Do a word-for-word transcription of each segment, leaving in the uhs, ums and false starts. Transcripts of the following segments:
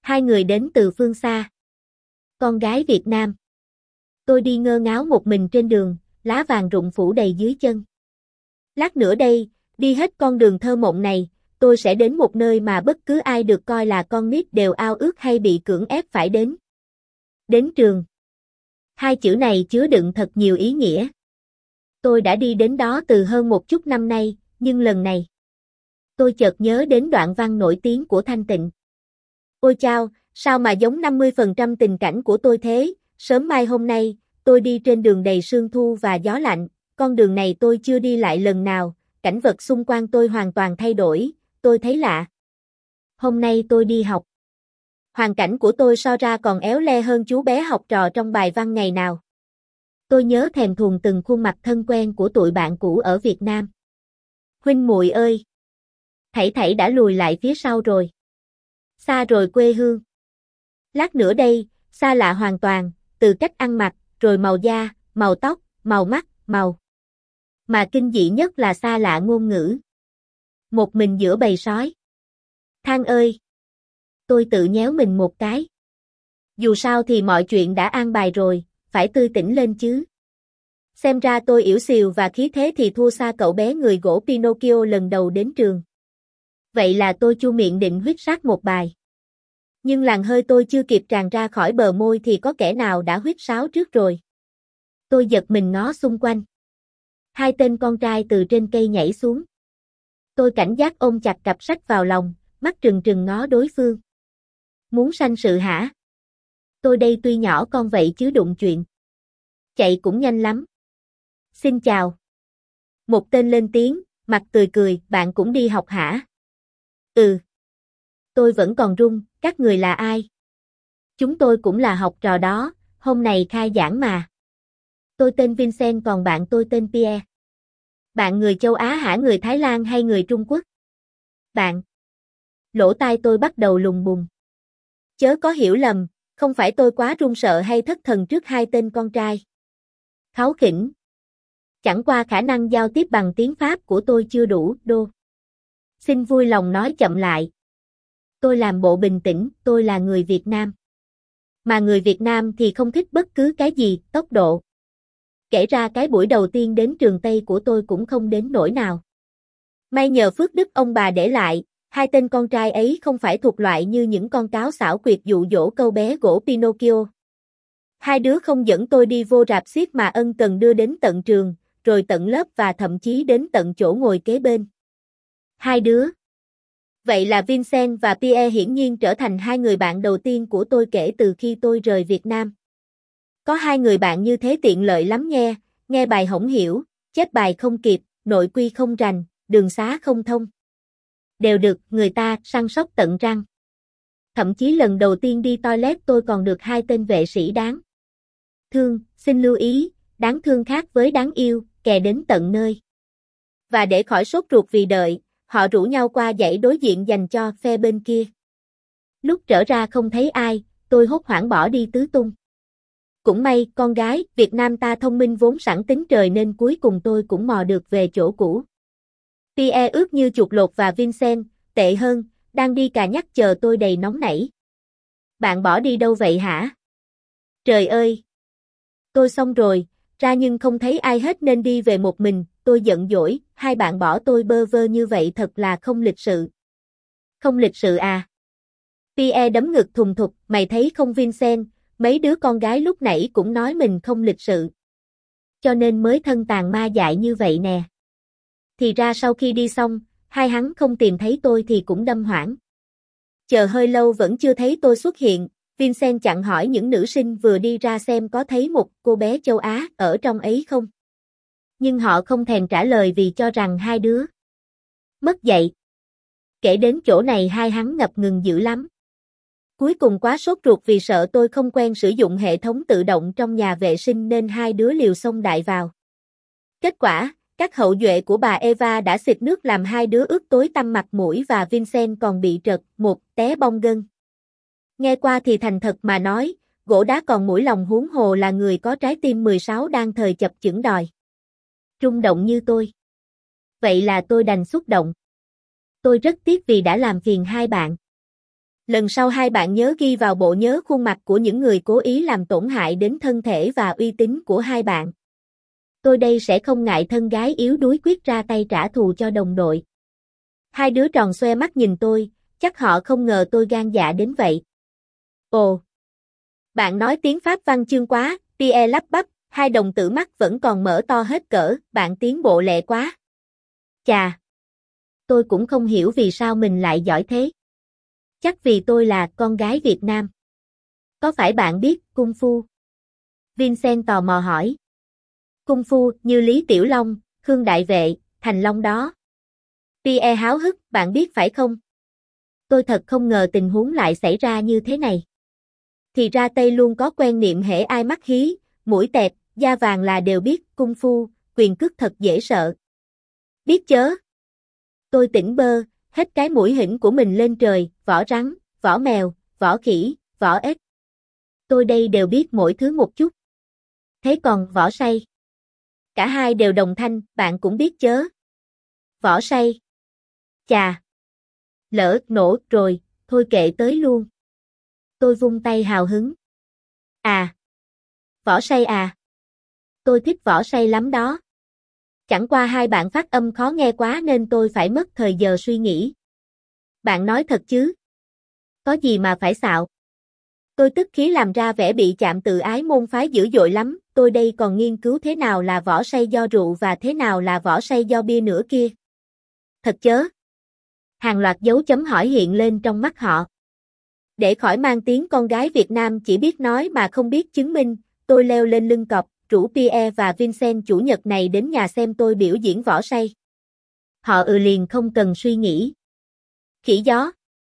Hai người đến từ phương xa. Con gái Việt Nam. Tôi đi ngơ ngáo một mình trên đường, lá vàng rụng phủ đầy dưới chân. Lát nữa đây, đi hết con đường thơ mộng này, tôi sẽ đến một nơi mà bất cứ ai được coi là con nít đều ao ước hay bị cưỡng ép phải đến. Đến trường. Hai chữ này chứa đựng thật nhiều ý nghĩa. Tôi đã đi đến đó từ hơn một chút năm nay, nhưng lần này, tôi chợt nhớ đến đoạn văn nổi tiếng của Thanh Tịnh. Ôi chao, sao mà giống năm mươi phần trăm tình cảnh của tôi thế, sớm mai hôm nay, tôi đi trên đường đầy sương thu và gió lạnh, con đường này tôi chưa đi lại lần nào, cảnh vật xung quanh tôi hoàn toàn thay đổi, tôi thấy lạ. Hôm nay tôi đi học. Hoàn cảnh của tôi so ra còn éo le hơn chú bé học trò trong bài văn ngày nào. Tôi nhớ thèm thuồng từng khuôn mặt thân quen của tụi bạn cũ ở Việt Nam. Huynh muội ơi! Thảy thảy đã lùi lại phía sau rồi. Xa rồi quê hương. Lát nữa đây, xa lạ hoàn toàn, từ cách ăn mặc, rồi màu da, màu tóc, màu mắt, màu. Mà kinh dị nhất là xa lạ ngôn ngữ. Một mình giữa bầy sói. Than ơi! Tôi tự nhéo mình một cái. Dù sao thì mọi chuyện đã an bài rồi, phải tươi tỉnh lên chứ. Xem ra tôi yểu xìu và khí thế thì thua xa cậu bé người gỗ Pinocchio lần đầu đến trường. Vậy là tôi chu miệng định huýt sáo một bài. Nhưng làn hơi tôi chưa kịp tràn ra khỏi bờ môi thì có kẻ nào đã huýt sáo trước rồi. Tôi giật mình ngó xung quanh. Hai tên con trai từ trên cây nhảy xuống. Tôi cảnh giác ôm chặt cặp sách vào lòng, mắt trừng trừng ngó đối phương. Muốn sanh sự hả? Tôi đây tuy nhỏ con vậy chứ đụng chuyện. Chạy cũng nhanh lắm. Xin chào. Một tên lên tiếng, mặt tươi cười, bạn cũng đi học hả? Ừ. Tôi vẫn còn run, các người là ai? Chúng tôi cũng là học trò đó, hôm nay khai giảng mà. Tôi tên Vincent còn bạn tôi tên Pierre. Bạn người châu Á hả, người Thái Lan hay người Trung Quốc? Bạn. Lỗ tai tôi bắt đầu lùng bùng. Chớ có hiểu lầm, không phải tôi quá run sợ hay thất thần trước hai tên con trai. Kháu khỉnh. Chẳng qua khả năng giao tiếp bằng tiếng Pháp của tôi chưa đủ, đô. Xin vui lòng nói chậm lại. Tôi làm bộ bình tĩnh, tôi là người Việt Nam. Mà người Việt Nam thì không thích bất cứ cái gì, tốc độ. Kể ra cái buổi đầu tiên đến trường Tây của tôi cũng không đến nỗi nào. May nhờ phước đức ông bà để lại, hai tên con trai ấy không phải thuộc loại như những con cáo xảo quyệt dụ dỗ câu bé gỗ Pinocchio. Hai đứa không dẫn tôi đi vô rạp xiếc mà ân cần đưa đến tận trường, rồi tận lớp và thậm chí đến tận chỗ ngồi kế bên. Hai đứa. Vậy là Vincent và Pierre hiển nhiên trở thành hai người bạn đầu tiên của tôi kể từ khi tôi rời Việt Nam. Có hai người bạn như thế tiện lợi lắm nghe, nghe bài hổng hiểu, chép bài không kịp, nội quy không rành, đường xá không thông. Đều được người ta săn sóc tận răng. Thậm chí lần đầu tiên đi toilet tôi còn được hai tên vệ sĩ đáng thương, xin lưu ý, đáng thương khác với đáng yêu, kè đến tận nơi. Và để khỏi sốt ruột vì đợi, họ rủ nhau qua dãy đối diện dành cho phe bên kia. Lúc trở ra không thấy ai, tôi hốt hoảng bỏ đi tứ tung. Cũng may, con gái, Việt Nam ta thông minh vốn sẵn tính trời nên cuối cùng tôi cũng mò được về chỗ cũ. Pierre ướt như chuột lột và Vincent, tệ hơn, đang đi cà nhắc chờ tôi đầy nóng nảy. Bạn bỏ đi đâu vậy hả? Trời ơi! Tôi xong rồi, ra nhưng không thấy ai hết nên đi về một mình, tôi giận dỗi, hai bạn bỏ tôi bơ vơ như vậy thật là không lịch sự. Không lịch sự à? Pierre đấm ngực thùng thục, mày thấy không Vincent, mấy đứa con gái lúc nãy cũng nói mình không lịch sự. Cho nên mới thân tàn ma dại như vậy nè. Thì ra sau khi đi xong, hai hắn không tìm thấy tôi thì cũng đâm hoảng. Chờ hơi lâu vẫn chưa thấy tôi xuất hiện, Vincent chặn hỏi những nữ sinh vừa đi ra xem có thấy một cô bé châu Á ở trong ấy không. Nhưng họ không thèm trả lời vì cho rằng hai đứa mất dạy. Kể đến chỗ này hai hắn ngập ngừng dữ lắm. Cuối cùng quá sốt ruột vì sợ tôi không quen sử dụng hệ thống tự động trong nhà vệ sinh nên hai đứa liều xông đại vào. Kết quả, các hậu duệ của bà Eva đã xịt nước làm hai đứa ướt tối tăm mặt mũi và Vincent còn bị trật một té bong gân. Nghe qua thì thành thật mà nói, gỗ đá còn mũi lòng huống hồ là người có trái tim mười sáu đang thời chập chững đòi. Rung động như tôi. Vậy là tôi đành xúc động. Tôi rất tiếc vì đã làm phiền hai bạn. Lần sau hai bạn nhớ ghi vào bộ nhớ khuôn mặt của những người cố ý làm tổn hại đến thân thể và uy tín của hai bạn. Tôi đây sẽ không ngại thân gái yếu đuối quyết ra tay trả thù cho đồng đội. Hai đứa tròn xoe mắt nhìn tôi, chắc họ không ngờ tôi gan dạ đến vậy. Ồ! Bạn nói tiếng Pháp văn chương quá, Pierre lắp bắp, hai đồng tử mắt vẫn còn mở to hết cỡ, bạn tiến bộ lẹ quá. Chà! Tôi cũng không hiểu vì sao mình lại giỏi thế. Chắc vì tôi là con gái Việt Nam. Có phải bạn biết Kung Fu? Vincent tò mò hỏi. Kung Fu như Lý Tiểu Long, Khương Đại Vệ, Thành Long đó. Pierre háo hức, bạn biết phải không? Tôi thật không ngờ tình huống lại xảy ra như thế này. Thì ra Tây luôn có quen niệm hễ ai mắc hí, mũi tẹt, da vàng là đều biết Kung Fu, quyền cước thật dễ sợ. Biết chớ. Tôi tỉnh bơ, hết cái mũi hỉnh của mình lên trời, võ rắn, võ mèo, võ khỉ, võ ếch. Tôi đây đều biết mỗi thứ một chút. Thế còn võ say? Cả hai đều đồng thanh, bạn cũng biết chớ. Võ say. Chà. Lỡ nổ rồi, thôi kệ tới luôn. Tôi vung tay hào hứng. À. Võ say à. Tôi thích võ say lắm đó. Chẳng qua hai bạn phát âm khó nghe quá nên tôi phải mất thời giờ suy nghĩ. Bạn nói thật chứ? Có gì mà phải xạo? Tôi tức khí làm ra vẻ bị chạm tự ái môn phái dữ dội lắm, tôi đây còn nghiên cứu thế nào là võ say do rượu và thế nào là võ say do bia nữa kia. Thật chớ? Hàng loạt dấu chấm hỏi hiện lên trong mắt họ. Để khỏi mang tiếng con gái Việt Nam chỉ biết nói mà không biết chứng minh, tôi leo lên lưng cọp, rủ Pierre và Vincent chủ nhật này đến nhà xem tôi biểu diễn võ say. Họ ừ liền không cần suy nghĩ. Khỉ gió.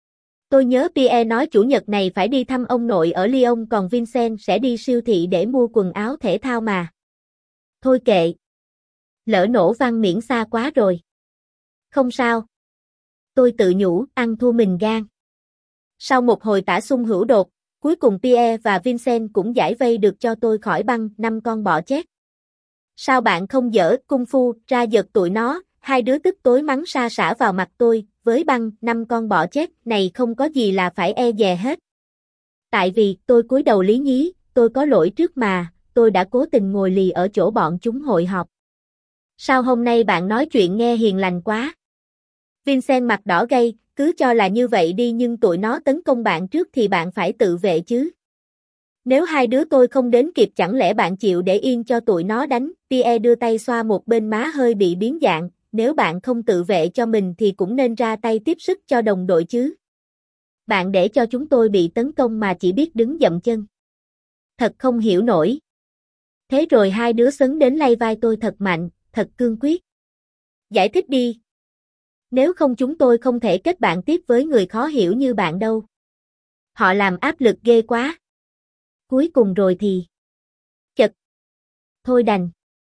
Tôi nhớ Pierre nói chủ nhật này phải đi thăm ông nội ở Lyon còn Vincent sẽ đi siêu thị để mua quần áo thể thao mà. Thôi kệ. Lỡ nổ văn miễn xa quá rồi. Không sao. Tôi tự nhủ, ăn thua mình gan. Sau một hồi tả xung hữu đột, cuối cùng Pierre và Vincent cũng giải vây được cho tôi khỏi băng năm con bọ chét. Sao bạn không dở Kung Fu ra giật tụi nó, hai đứa tức tối mắng sa sả vào mặt tôi, với băng năm con bọ chét này không có gì là phải e dè hết. Tại vì tôi cúi đầu lý nhí, tôi có lỗi trước mà, tôi đã cố tình ngồi lì ở chỗ bọn chúng hội họp. Sao hôm nay bạn nói chuyện nghe hiền lành quá? Vincent mặt đỏ gay, cứ cho là như vậy đi nhưng tụi nó tấn công bạn trước thì bạn phải tự vệ chứ. Nếu hai đứa tôi không đến kịp chẳng lẽ bạn chịu để yên cho tụi nó đánh, Pierre đưa tay xoa một bên má hơi bị biến dạng, nếu bạn không tự vệ cho mình thì cũng nên ra tay tiếp sức cho đồng đội chứ. Bạn để cho chúng tôi bị tấn công mà chỉ biết đứng dậm chân. Thật không hiểu nổi. Thế rồi hai đứa sấn đến lay vai tôi thật mạnh, thật cương quyết. Giải thích đi. Nếu không chúng tôi không thể kết bạn tiếp với người khó hiểu như bạn đâu. Họ làm áp lực ghê quá. Cuối cùng rồi thì... Chật. Thôi đành.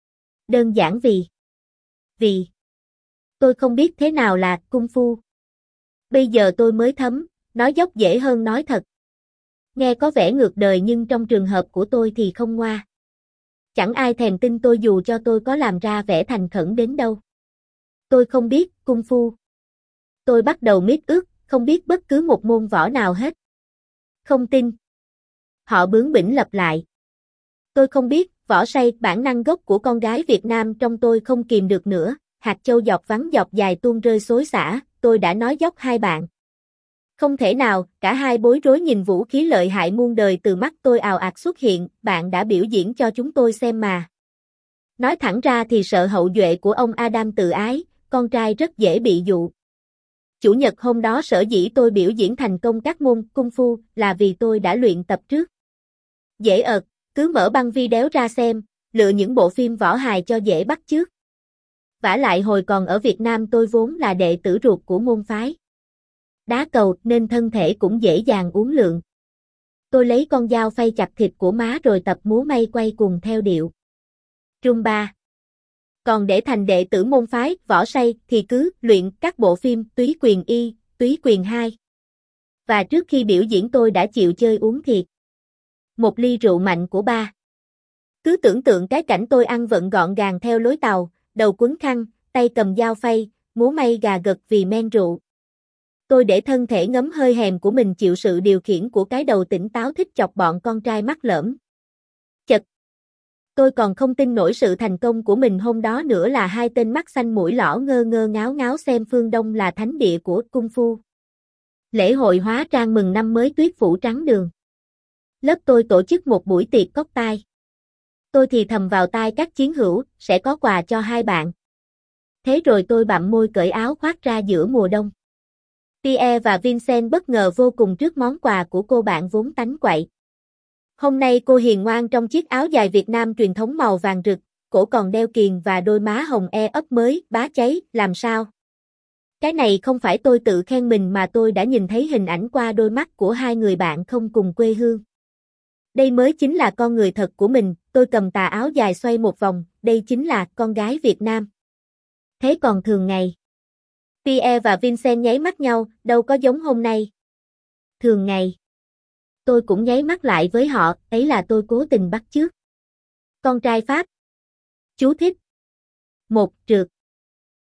Đơn giản vì... Vì... Tôi không biết thế nào là Kung Fu. Bây giờ tôi mới thấm, nói dốc dễ hơn nói thật. Nghe có vẻ ngược đời nhưng trong trường hợp của tôi thì không ngoa. Chẳng ai thèm tin tôi dù cho tôi có làm ra vẻ thành khẩn đến đâu. Tôi không biết Kung Fu. Tôi bắt đầu miết ước, không biết bất cứ một môn võ nào hết. Không tin. Họ bướng bỉnh lặp lại. Tôi không biết, võ say, bản năng gốc của con gái Việt Nam trong tôi không kìm được nữa, hạt châu giọt vắng giọt dài tuôn rơi xối xả, tôi đã nói dốc hai bạn. Không thể nào, cả hai bối rối nhìn vũ khí lợi hại muôn đời từ mắt tôi ào ạt xuất hiện, bạn đã biểu diễn cho chúng tôi xem mà. Nói thẳng ra thì sợ hậu duệ của ông Adam tự ái, con trai rất dễ bị dụ. Chủ nhật hôm đó sở dĩ tôi biểu diễn thành công các môn Kung Fu là vì tôi đã luyện tập trước. Dễ ợt, cứ mở băng video ra xem, lựa những bộ phim võ hài cho dễ bắt chước. Vả lại hồi còn ở Việt Nam tôi vốn là đệ tử ruột của môn phái đá cầu nên thân thể cũng dễ dàng uốn lượn. Tôi lấy con dao phay chặt thịt của má rồi tập múa may quay cùng theo điệu Rumba. Còn để thành đệ tử môn phái võ say thì cứ luyện các bộ phim Túy Quyền Y, Túy Quyền hai. Và trước khi biểu diễn tôi đã chịu chơi uống thiệt. Một ly rượu mạnh của ba. Cứ tưởng tượng cái cảnh tôi ăn vận gọn gàng theo lối Tàu, đầu quấn khăn, tay cầm dao phay, múa may gà gật vì men rượu. Tôi để thân thể ngấm hơi hèm của mình chịu sự điều khiển của cái đầu tỉnh táo thích chọc bọn con trai mắc lỡm. Chật! Tôi còn không tin nổi sự thành công của mình hôm đó nữa là hai tên mắt xanh mũi lõ ngơ ngơ ngáo ngáo xem phương Đông là thánh địa của Cung Phu. Lễ hội hóa trang mừng năm mới tuyết phủ trắng đường. Lớp tôi tổ chức một buổi tiệc cốc tai. Tôi thì thầm vào tai các chiến hữu, sẽ có quà cho hai bạn. Thế rồi tôi bặm môi cởi áo khoác ra giữa mùa đông. Pierre và Vincent bất ngờ vô cùng trước món quà của cô bạn vốn tánh quậy. Hôm nay cô hiền ngoan trong chiếc áo dài Việt Nam truyền thống màu vàng rực, cổ còn đeo kiềng và đôi má hồng e ấp mới, bá cháy, làm sao? Cái này không phải tôi tự khen mình mà tôi đã nhìn thấy hình ảnh qua đôi mắt của hai người bạn không cùng quê hương. Đây mới chính là con người thật của mình, tôi cầm tà áo dài xoay một vòng, đây chính là con gái Việt Nam. Thế còn thường ngày? Pierre và Vincent nháy mắt nhau, đâu có giống hôm nay. Thường ngày. Tôi cũng nháy mắt lại với họ, ấy là tôi cố tình bắt chước. Con trai Pháp. Chú thích. Một, trượt.